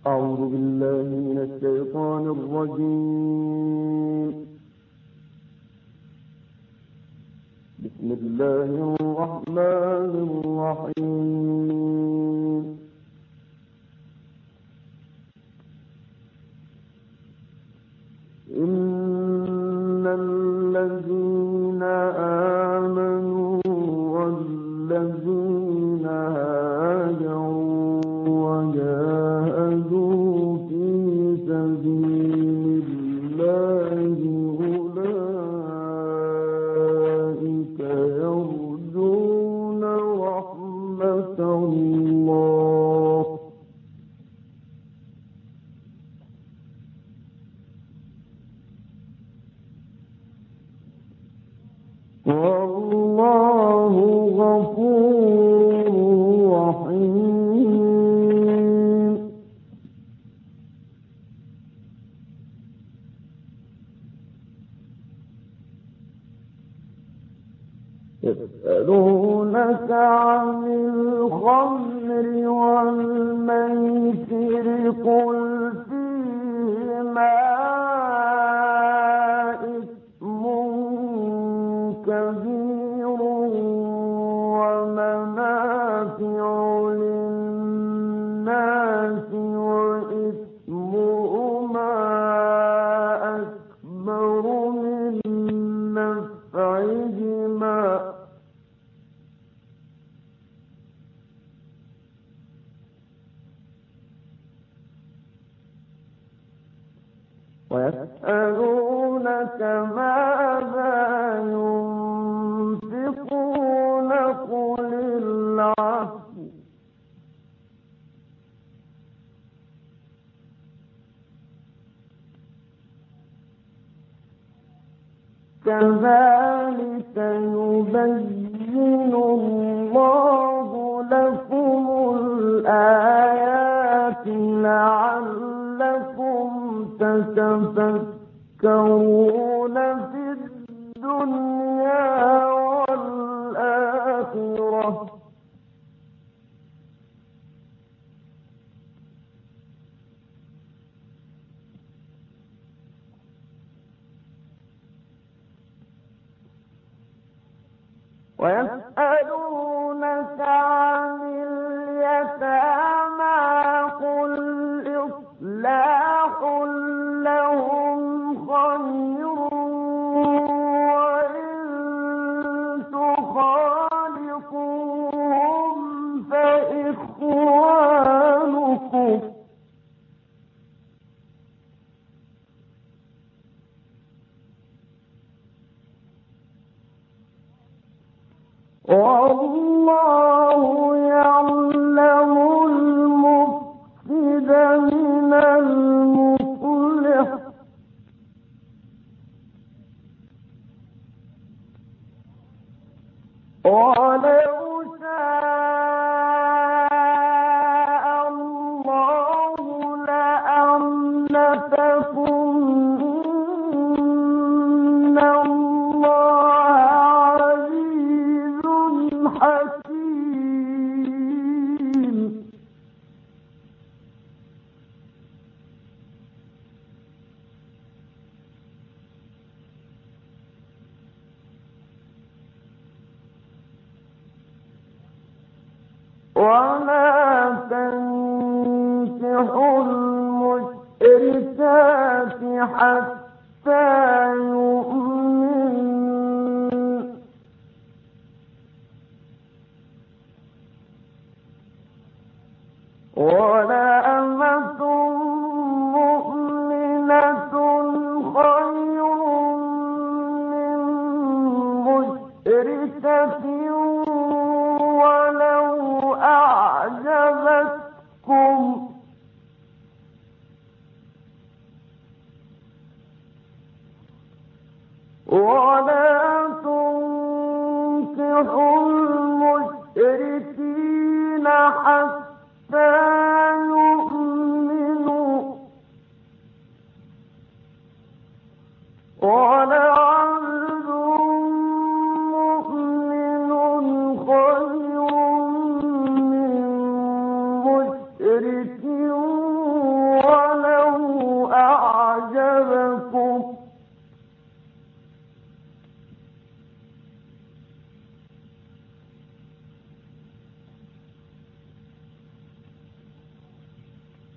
أعوذ بالله من الشيطان الرجيم. بسم الله الرحمن الرحيم. إن الذين آمنوا والذين هاجروا وجاهدوا في سبيل الله أولئك يرجون رحمة الله. والله غفور رحيم. يسألونك عن الخمر والميسر قل فيهما كبير ومنافع للناس وإثمهما أكبر من نفعهما ويسألونك ماذا ينفقون قل العفو كذلك يبين الله لكم الآيات لعلكم تتفكرون في الدنيا والآخرة. ويسألونك عن اليتامى قل إصلاح لهم خير وإن تخالطوهم فإخوانكم والله يعلم المفسد من المصلح ولو شاء الله لأعنتكم إن الله حكيم. ولا تنكحوا المشركات حتى يؤمنن ولأمة مؤمنة خير من مشركة ولو أعجبتكم ولا تنكحوا المشركين حتى يؤمنوا ولعبد مؤمن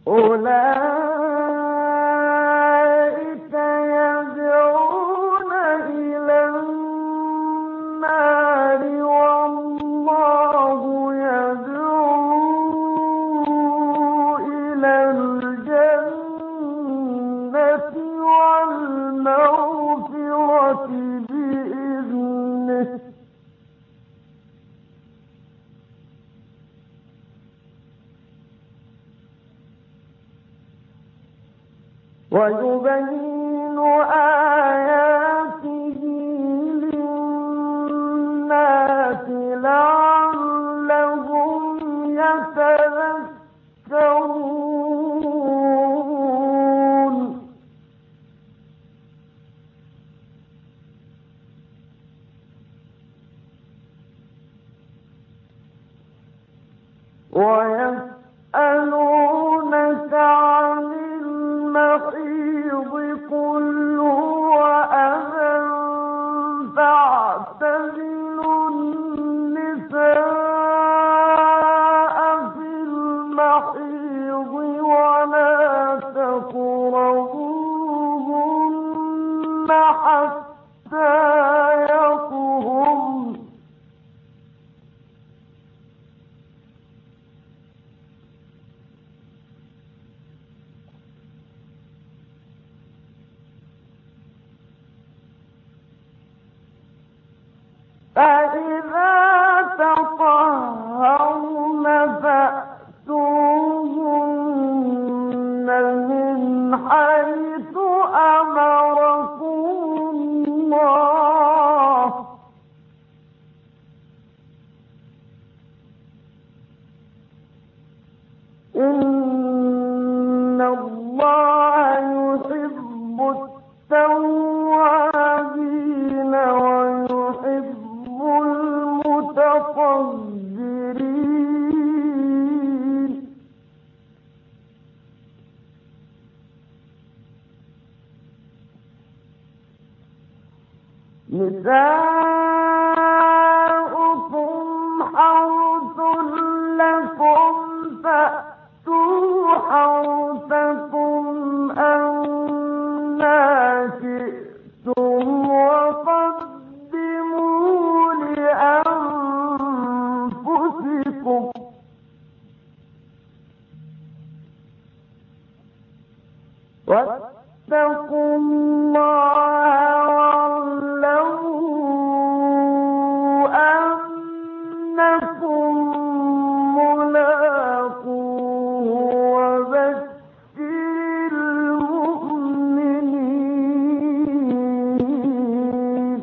أولئك يدعون إلى النار والله يدعو إلى الجنة والمغفرة بإذنه ويبين آياته للناس لعلهم يتذكرون ويسألونك عن المحيض قل هو أذى فاعتزلوا النساء في المحيض ولا تقربوهن حتى يطهرن فإذا تطهرن فأتوهن من حيث أمركم الله إن الله يحب التوابين ويحب المتطهرين نساؤكم حرث لكم فأتوا حرثكم أنى شئتم وقدموا لأنفسكم واتقوا الله واعلموا أنكم ملاقوه وبشر المؤمنين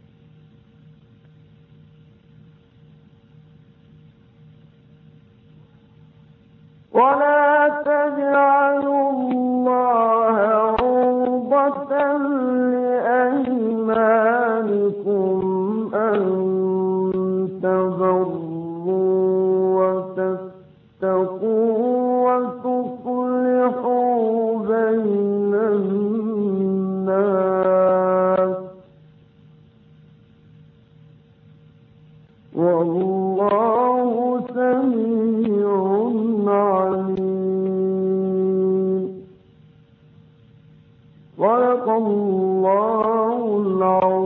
ولا تجعلوا الله عرضة لأيمانكم أن تبروا وتتقوا وتصلحوا بين الناس والله سميع عليم صدق الله العظيم